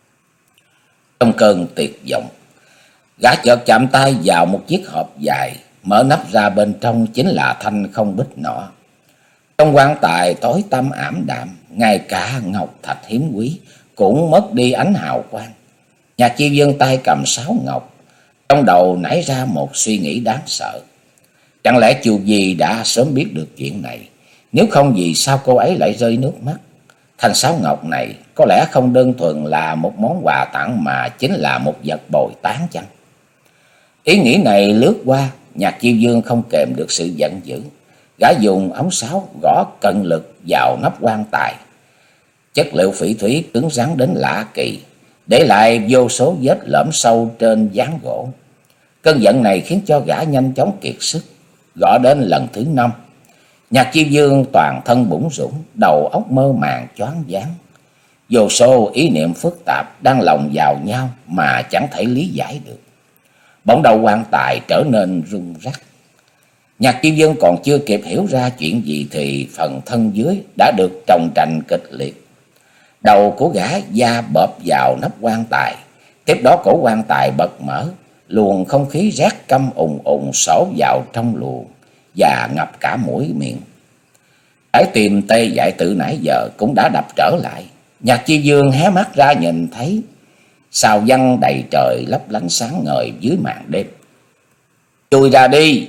Trong cơn tuyệt vọng, gã chợt chạm tay vào một chiếc hộp dài, mở nắp ra, bên trong chính là thanh không bích nọ. Trong quan tài tối tăm ảm đạm, ngay cả ngọc thạch hiếm quý cũng mất đi ánh hào quang. Nhạc Chiêu Dương tay cầm sáo ngọc, trong đầu nảy ra một suy nghĩ đáng sợ. Chẳng lẽ Chu Di đã sớm biết được chuyện này? Nếu không, vì sao cô ấy lại rơi nước mắt? Thanh sáo ngọc này có lẽ không đơn thuần là một món quà tặng, mà chính là một vật bồi tán chăng? Ý nghĩ này lướt qua, Nhạc Chiêu Dương không kềm được sự giận dữ. Gã dùng ống sáo gõ cận lực vào nắp quan tài. Chất liệu phỉ thúy cứng rắn đến lạ kỳ, để lại vô số vết lõm sâu trên ván gỗ. Cơn giận này khiến cho gã nhanh chóng kiệt sức. Gõ đến lần thứ năm, Nhạc Chiêu Dương toàn thân bủn rủn, đầu óc mơ màng choáng váng. Vô số ý niệm phức tạp đang lồng vào nhau mà chẳng thể lý giải được. Bỗng đầu quan tài trở nên rung rắc. Nhạc Chiêu Dương còn chưa kịp hiểu ra chuyện gì thì phần thân dưới đã được trồng trành kịch liệt. Đầu của gã da bợp vào nắp quan tài, tiếp đó cổ quan tài bật mở, luồng không khí rét căm ùng ùng xổ vào trong luồng và ngập cả mũi miệng. Trái tim tê dại từ nãy giờ cũng đã đập trở lại. Nhạc Chi Dương hé mắt ra nhìn thấy sao văng đầy trời lấp lánh sáng ngời dưới màn đêm. Chui ra đi!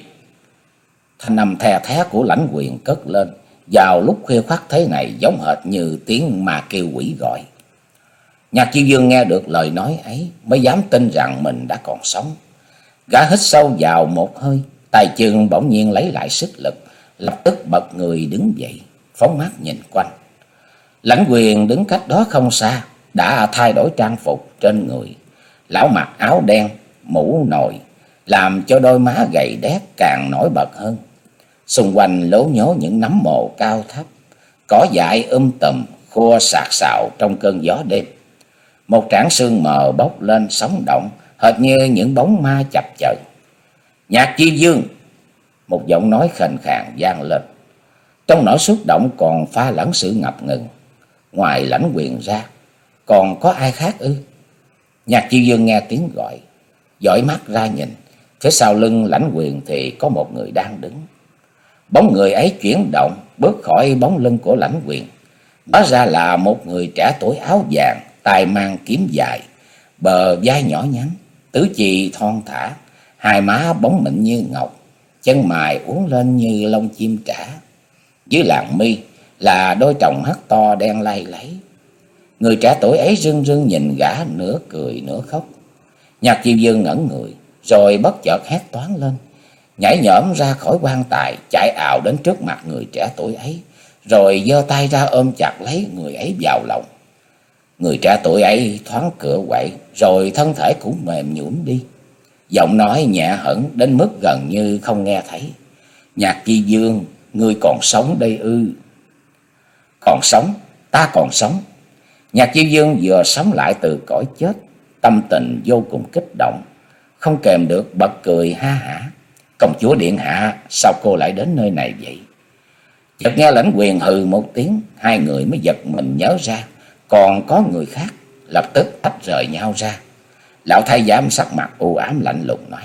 Thanh âm the thé của Lãnh Quyền cất lên vào lúc khuya khoắt thế này, giống hệt như tiếng ma kêu quỷ gọi. Nhạc Chi Dương nghe được lời nói ấy mới dám tin rằng mình đã còn sống. Gã hít sâu vào một hơi, tay chân bỗng nhiên lấy lại sức lực, lập tức bật người đứng dậy, phóng mắt nhìn quanh. Lãnh Quyền đứng cách đó không xa, đã thay đổi trang phục trên người. Lão mặc áo đen, mũ nồi, làm cho đôi má gầy đét càng nổi bật hơn. Xung quanh lố nhố những nấm mồ cao thấp, cỏ dại um tùm, khua sạc sạo trong cơn gió đêm. Một trảng sương mờ bốc lên sóng động, hệt như những bóng ma chập chờn. Nhạc Chi Dương! Một giọng nói khàn khàn vang lên. Trong nỗi xúc động còn pha lẫn sự ngập ngừng. Ngoài Lãnh Quyền ra, còn có ai khác ư? Nhạc Chi Dương nghe tiếng gọi, dõi mắt ra nhìn. Phía sau lưng Lãnh Quyền thì có một người đang đứng. Bóng người ấy chuyển động, bước khỏi bóng lưng của Lãnh Quyền. Đó ra là một người trẻ tuổi áo vàng, tay mang kiếm dài, bờ vai nhỏ nhắn, tứ chi thon thả, hai má bóng mịn như ngọc, chân mày uốn lên như lông chim trả. Dưới làn mi là đôi tròng mắt to đen lay lấy. Người trẻ tuổi ấy rưng rưng nhìn gã, nửa cười nửa khóc. Nhạc Chi Dương ngẩn người, rồi bất chợt hét toáng lên, nhảy nhõm ra khỏi quan tài, chạy ào đến trước mặt người trẻ tuổi ấy, rồi giơ tay ra ôm chặt lấy người ấy vào lòng. Người trẻ tuổi ấy thoáng cựa quậy, rồi thân thể cũng mềm nhũn đi. Giọng nói nhẹ hẳn đến mức gần như không nghe thấy. Nhạc Chi Dương, ngươi còn sống đây ư? Còn sống, ta còn sống. Nhạc Chi Dương vừa sống lại từ cõi chết, tâm tình vô cùng kích động, không kèm được bật cười ha hả. Công chúa điện hạ, sao cô lại đến nơi này vậy? Chợt nghe Lãnh Quyền hừ một tiếng, hai người mới giật mình nhớ ra còn có người khác, lập tức tách rời nhau ra. Lão thái giám sắc mặt u ám lạnh lùng nói: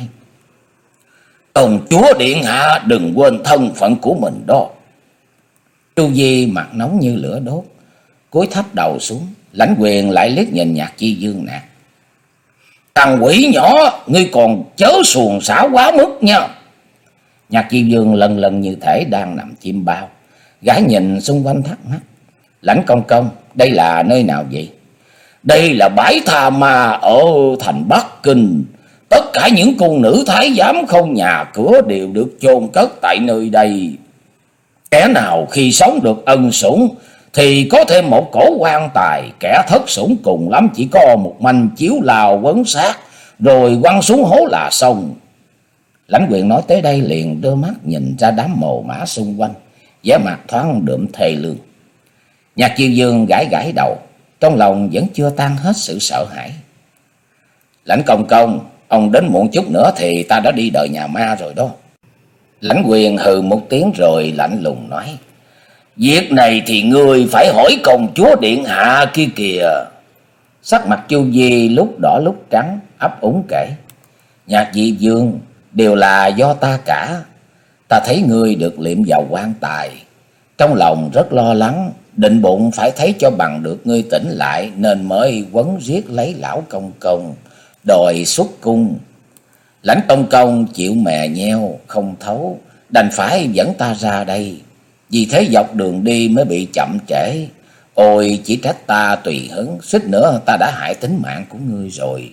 Công chúa điện hạ đừng quên thân phận của mình đó. Chu Di mặt nóng như lửa đốt, cúi thấp đầu xuống. Lãnh Quyền lại liếc nhìn Nhạc Chi Dương nạt: Thằng quỷ nhỏ, ngươi còn chớ xuồng xảo quá mức nha. Nhạc Chi Dương lần lần như thể đang nằm chim bao. Gã nhìn xung quanh thắc mắc: Lãnh công công, đây là nơi nào vậy? Đây là bãi tha ma ở thành Bắc Kinh. Tất cả những cung nữ thái giám không nhà cửa đều được chôn cất tại nơi đây. Kẻ nào khi sống được ân sủng thì có thêm một cổ quan tài, kẻ thất sủng cùng lắm chỉ có một manh chiếu lào quấn xác rồi quăng xuống hố là xong. Lãnh Quyền nói tới đây liền đưa mắt nhìn ra đám mồ mã xung quanh, vẻ mặt thoáng đượm thê lương. Nhạc Chiêu Dương gãi gãi đầu, trong lòng vẫn chưa tan hết sự sợ hãi. Lãnh công công, ông đến muộn chút nữa thì ta đã đi đợi nhà ma rồi đó. Lãnh Quyền hừ một tiếng rồi lạnh lùng nói: Việc này thì ngươi phải hỏi công chúa điện hạ kia kìa. Sắc mặt Chu Di lúc đỏ lúc trắng, ấp úng kể: Nhạc Di Dương, đều là do ta cả. Ta thấy ngươi được liệm vào quan tài, trong lòng rất lo lắng, định bụng phải thấy cho bằng được ngươi tỉnh lại, nên mới quấn riết lấy lão công công, đòi xuất cung. Lãnh công công chịu mè nheo không thấu, đành phải dẫn ta ra đây. Vì thế dọc đường đi mới bị chậm trễ. Ôi chỉ trách ta tùy hứng, suýt nữa ta đã hại tính mạng của ngươi rồi.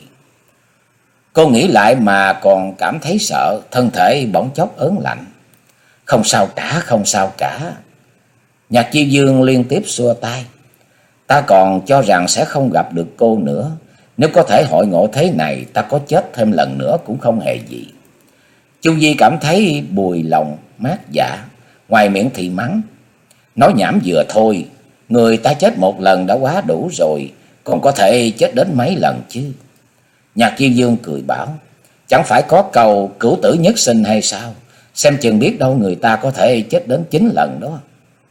Cô nghĩ lại mà còn cảm thấy sợ, thân thể bỗng chốc ớn lạnh. Không sao cả, không sao cả. Nhạc Chi Dương liên tiếp xua tay. Ta còn cho rằng sẽ không gặp được cô nữa. Nếu có thể hội ngộ thế này, ta có chết thêm lần nữa cũng không hề gì. Chu Di cảm thấy bùi lòng mát dạ, ngoài miệng thì mắng: Nói nhảm vừa thôi, người ta chết một lần đã quá đủ rồi, còn có thể chết đến mấy lần chứ. Nhạc Chi Dương cười bảo: Chẳng phải có câu cửu tử nhất sinh hay sao? Xem chừng biết đâu người ta có thể chết đến chín lần đó.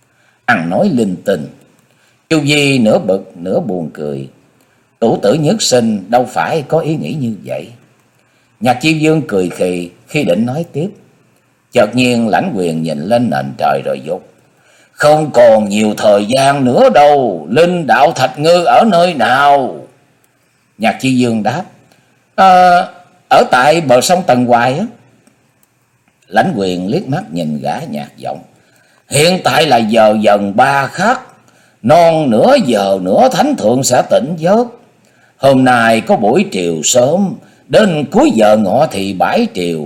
Ăn nói linh tinh. Chu Di nửa bực nửa buồn cười. Cửu tử nhất sinh đâu phải có ý nghĩ như vậy. Nhạc Chi Dương cười khì khi định nói tiếp. Chợt nhiên Lãnh Quyền nhìn lên nền trời rồi dục: Không còn nhiều thời gian nữa đâu, linh đạo Thạch Ngư ở nơi nào? Nhạc Chi Dương đáp: à, Ở tại bờ sông Tần Hoài á. Lãnh Quyền liếc mắt nhìn gã nhạt giọng: Hiện tại là giờ dần ba khắc, non nửa giờ nữa thánh thượng sẽ tỉnh giấc. Hôm nay có buổi triều sớm, đến cuối giờ ngọ thì bãi triều.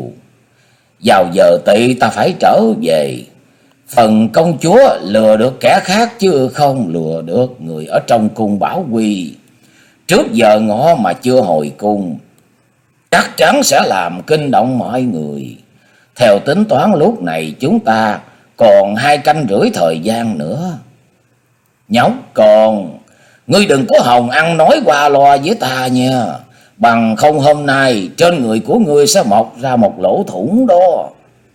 Vào giờ tỵ ta phải trở về. Phần công chúa lừa được kẻ khác chứ không lừa được người ở trong cung bảo quy. Trước giờ ngọ mà chưa hồi cung, chắc chắn sẽ làm kinh động mọi người. Theo tính toán lúc này chúng ta còn hai canh rưỡi thời gian nữa. Nhóc con, ngươi đừng có hòng ăn nói qua loa với ta nha. Bằng không hôm nay trên người của ngươi sẽ mọc ra một lỗ thủng đó.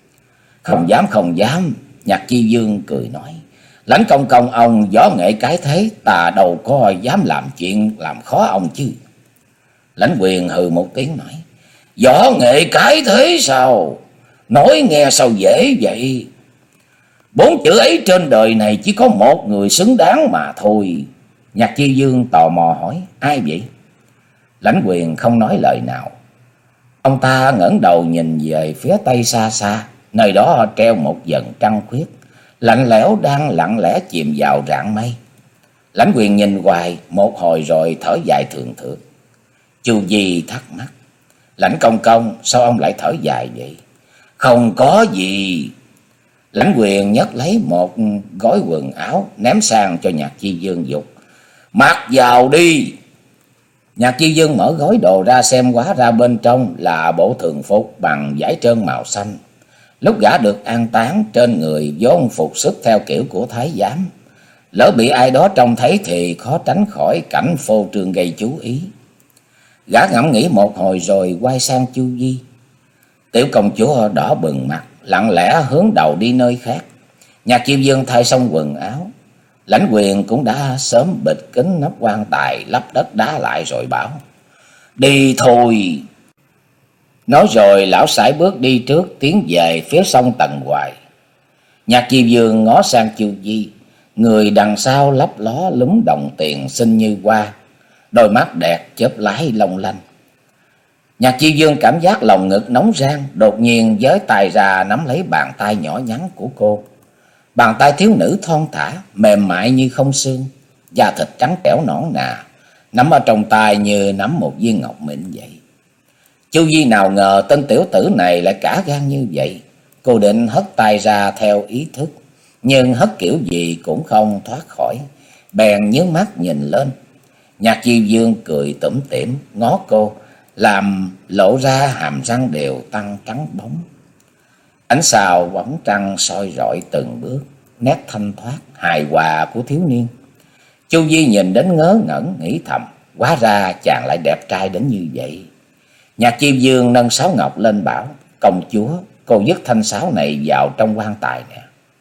Không dám không dám. Nhạc Chi Dương cười nói: Lãnh công công ông võ nghệ cái thế, ta đâu có dám làm chuyện làm khó ông chứ. Lãnh Quyền hừ một tiếng nói: Võ nghệ cái thế sao? Nói nghe sao dễ vậy? Bốn chữ ấy trên đời này chỉ có một người xứng đáng mà thôi. Nhạc Chi Dương tò mò hỏi: Ai vậy? Lãnh Quyền không nói lời nào. Ông ta ngẩng đầu nhìn về phía tây xa xa, nơi đó treo một vầng trăng khuyết, lạnh lẽo đang lặng lẽ chìm vào rạng mây. Lãnh Quyền nhìn hoài một hồi rồi thở dài thường thượt. Chu Di thắc mắc: Lãnh công công, sao ông lại thở dài vậy? Không có gì. Lãnh Quyền nhấc lấy một gói quần áo ném sang cho Nhạc Chi Dương dục: Mặc vào đi. Nhạc Chi Dương mở gói đồ ra xem, hóa ra bên trong là bộ thường phục bằng vải trơn màu xanh. Lúc gã được an táng, trên người vốn phục sức theo kiểu của thái giám, lỡ bị ai đó trông thấy thì khó tránh khỏi cảnh phô trương gây chú ý. Gã ngẫm nghĩ một hồi rồi quay sang Chu Di. Tiểu công chúa đỏ bừng mặt, lặng lẽ hướng đầu đi nơi khác. Nhạc Chi Dương thay xong quần áo. Lãnh Quyền cũng đã sớm bịt kín nắp quan tài, lấp đất đá lại rồi bảo: Đi thôi. Nói rồi lão sải bước đi trước, tiến về phía sông Tần Hoài. Nhạc Chi Dương ngó sang Chu Di, người đằng sau lấp ló lúm đồng tiền xinh như hoa, đôi mắt đẹp chớp lái long lanh. Nhạc Chi Dương cảm giác lòng ngực nóng rang, đột nhiên giơ tay ra nắm lấy bàn tay nhỏ nhắn của cô. Bàn tay thiếu nữ thon thả, mềm mại như không xương, da thịt trắng trẻo nõn nà, nắm ở trong tay như nắm một viên ngọc mịn vậy. Chu Di nào ngờ tên tiểu tử này lại cả gan như vậy. Cô định hất tay ra theo ý thức, nhưng hất kiểu gì cũng không thoát khỏi, bèn nhướng mắt nhìn lên. Nhạc Chi Dương cười tủm tỉm ngó cô, làm lộ ra hàm răng đều tăng trắng bóng. Ánh sao bóng trăng soi rọi từng bước, nét thanh thoát hài hòa của thiếu niên. Chu Di nhìn đến ngớ ngẩn nghĩ thầm, hóa ra chàng lại đẹp trai đến như vậy. Nhạc Chiêu Dương nâng sáo ngọc lên bảo: "Công chúa, cô dứt thanh sáo này vào trong quan tài nè."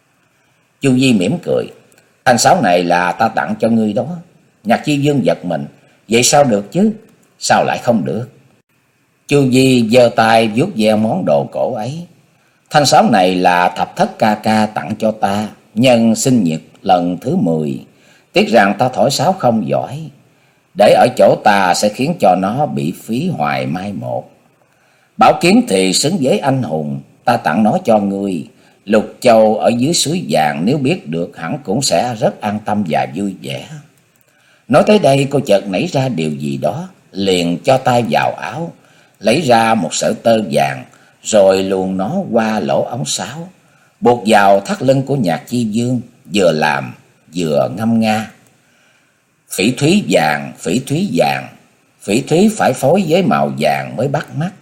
Chu Di mỉm cười: "Thanh sáo này là ta tặng cho ngươi đó." Nhạc Chiêu Dương giật mình: "Vậy sao được chứ?" "Sao lại không được?" Chu Di giơ tay vuốt ve món đồ cổ ấy. "Thanh sáo này là Thập Thất ca ca tặng cho ta nhân sinh nhật lần thứ mười. Tiếc rằng ta thổi sáo không giỏi, để ở chỗ ta sẽ khiến cho nó bị phí hoài mai một. Bảo kiếm thì xứng với anh hùng, ta tặng nó cho ngươi. Lục Châu ở dưới suối vàng nếu biết được hẳn cũng sẽ rất an tâm và vui vẻ." Nói tới đây cô chợt nảy ra điều gì đó, liền cho tay vào áo, lấy ra một sợi tơ vàng, rồi luồn nó qua lỗ ống sáo, buộc vào thắt lưng của Nhạc Chi Dương, vừa làm vừa ngâm nga: "Phỉ thúy vàng, phỉ thúy vàng, phỉ thúy phải phối với màu vàng mới bắt mắt."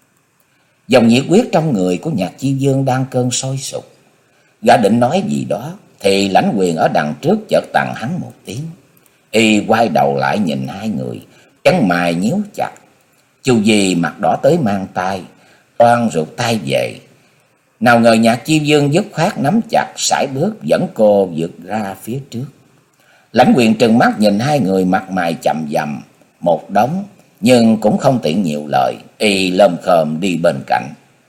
Dòng nhiệt huyết trong người của Nhạc Chi Dương đang cơn sôi sục. Gã định nói gì đó thì Lãnh Quyền ở đằng trước chợt tặng hắn một tiếng. Y quay đầu lại nhìn hai người, chân mày nhíu chặt. Chu Di mặt đỏ tới mang tay, toan rụt tay về. Nào ngờ Nhạc Chi Dương dứt khoát nắm chặt sải bước dẫn cô vượt ra phía trước. Lãnh Quyền trừng mắt nhìn hai người mặt mày chằm dằm một đống, nhưng cũng không tiện nhiều lời, y lơm khơm đi bên cạnh.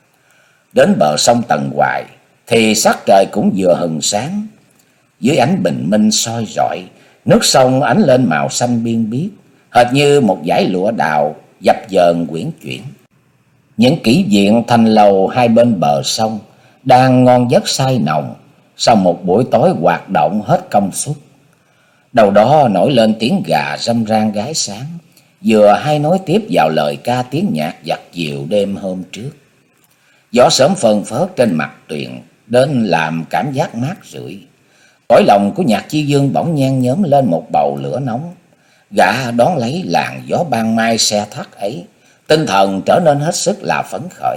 Đến bờ sông Tần Hoài thì sắc trời cũng vừa hừng sáng. Dưới ánh bình minh soi rọi, nước sông ánh lên màu xanh biên biếc, hệt như một dải lụa đào dập dờn quyển chuyển. Những kỹ viện thanh lầu hai bên bờ sông đang ngon giấc say nồng sau một buổi tối hoạt động hết công suất. Đầu đó nổi lên tiếng gà râm ran gái sáng, vừa hay nối tiếp vào lời ca tiếng nhạc dặt dịu đêm hôm trước. Gió sớm phơn phớt trên mặt tuyền đến làm cảm giác mát rượi. Cõi lòng của Nhạc Chi Dương bỗng nhen nhóm lên một bầu lửa nóng. Gã đón lấy làn gió ban mai xe thắt ấy, tinh thần trở nên hết sức là phấn khởi.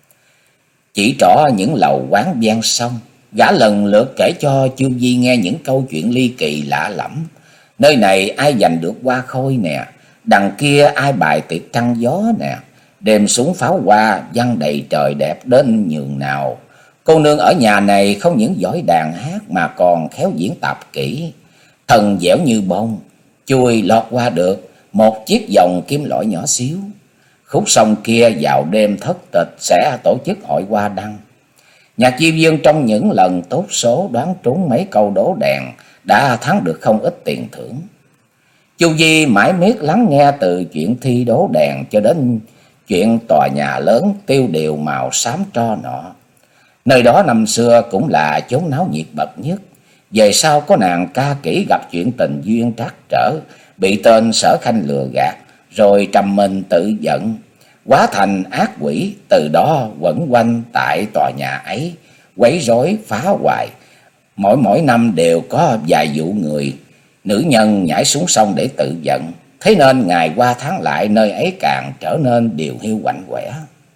Chỉ trỏ những lầu quán ven sông, gã lần lượt kể cho Chu Di nghe những câu chuyện ly kỳ lạ lẫm. Nơi này ai giành được hoa khôi nè, đằng kia ai bài tiệc trăng gió nè, đêm súng pháo hoa văng đầy trời đẹp đến nhường nào. Cô nương ở nhà này không những giỏi đàn hát mà còn khéo diễn tạp kỹ, thần dẻo như bông, chui lọt qua được một chiếc vòng kim loại nhỏ xíu. Khúc sông kia vào đêm thất tịch sẽ tổ chức hội hoa đăng. Nhạc Chiêu Dương trong những lần tốt số đoán trúng mấy câu đố đèn đã thắng được không ít tiền thưởng. Chu Di mãi miết lắng nghe từ chuyện thi đố đèn cho đến chuyện tòa nhà lớn tiêu điều màu xám tro nọ. Nơi đó năm xưa cũng là chốn náo nhiệt bậc nhất. Về sau có nàng ca kỹ gặp chuyện tình duyên trắc trở, bị tên Sở Khanh lừa gạt, rồi trầm mình tự giận, hóa thành ác quỷ, từ đó quẩn quanh tại tòa nhà ấy, quấy rối phá hoại. Mỗi mỗi năm đều có vài vụ người nữ nhân nhảy xuống sông để tự giận, thế nên ngày qua tháng lại nơi ấy càng trở nên điều hiu quạnh quẻ.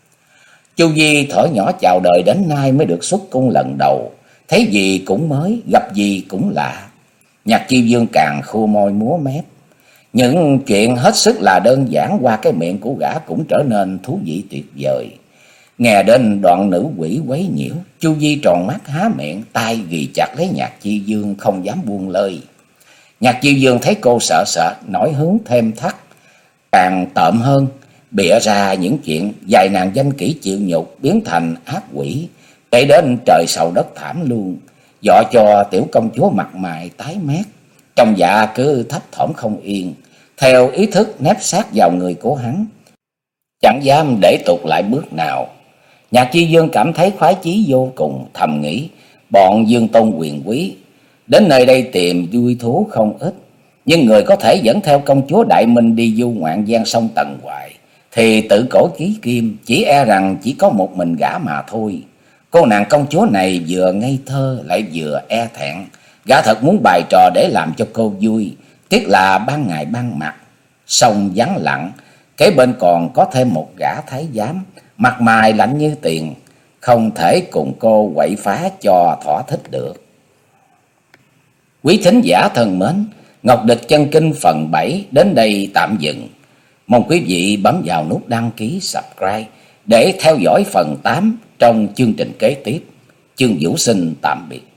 Chu Di thở nhỏ chào đời đến nay mới được xuất cung lần đầu, thấy gì cũng mới, gặp gì cũng lạ. Nhạc Chiêu Dương càng khua môi múa mép. Những chuyện hết sức là đơn giản qua cái miệng của gã cũng trở nên thú vị tuyệt vời. Nghe đến đoạn nữ quỷ quấy nhiễu, Chu Di tròn mắt há miệng, tay ghì chặt lấy Nhạc Chiêu Dương không dám buông lời. Nhạc Chiêu Dương thấy cô sợ sợ, nổi hứng thêm thắt, càng tợm hơn, bịa ra những chuyện vài nàng danh kỹ chịu nhục biến thành ác quỷ, kể đến trời sầu đất thảm luôn, dọ cho tiểu công chúa mặt mày tái mét, trong dạ cứ thấp thỏm không yên, theo ý thức nép sát vào người của hắn, chẳng dám để tụt lại bước nào. Nhạc Chi Dương cảm thấy khoái chí vô cùng, thầm nghĩ bọn Dương Tôn quyền quý đến nơi đây tìm vui thú không ít, nhưng người có thể dẫn theo công chúa Đại Minh đi du ngoạn gian sông Tần Hoài thì tự cổ ký kim, chỉ e rằng chỉ có một mình gã mà thôi. Cô nàng công chúa này vừa ngây thơ lại vừa e thẹn, gã thật muốn bày trò để làm cho cô vui, tiếc là ban ngày ban mặt sông vắng lặng, kế bên còn có thêm một gã thái giám mặt mày lạnh như tiền, không thể cùng cô quậy phá cho thỏa thích được. Quý thính giả thân mến, Ngọc Địch Chân Kinh phần bảy đến đây tạm dừng. Mong quý vị bấm vào nút đăng ký subscribe để theo dõi phần tám trong chương trình kế tiếp. Chương Vũ xin tạm biệt.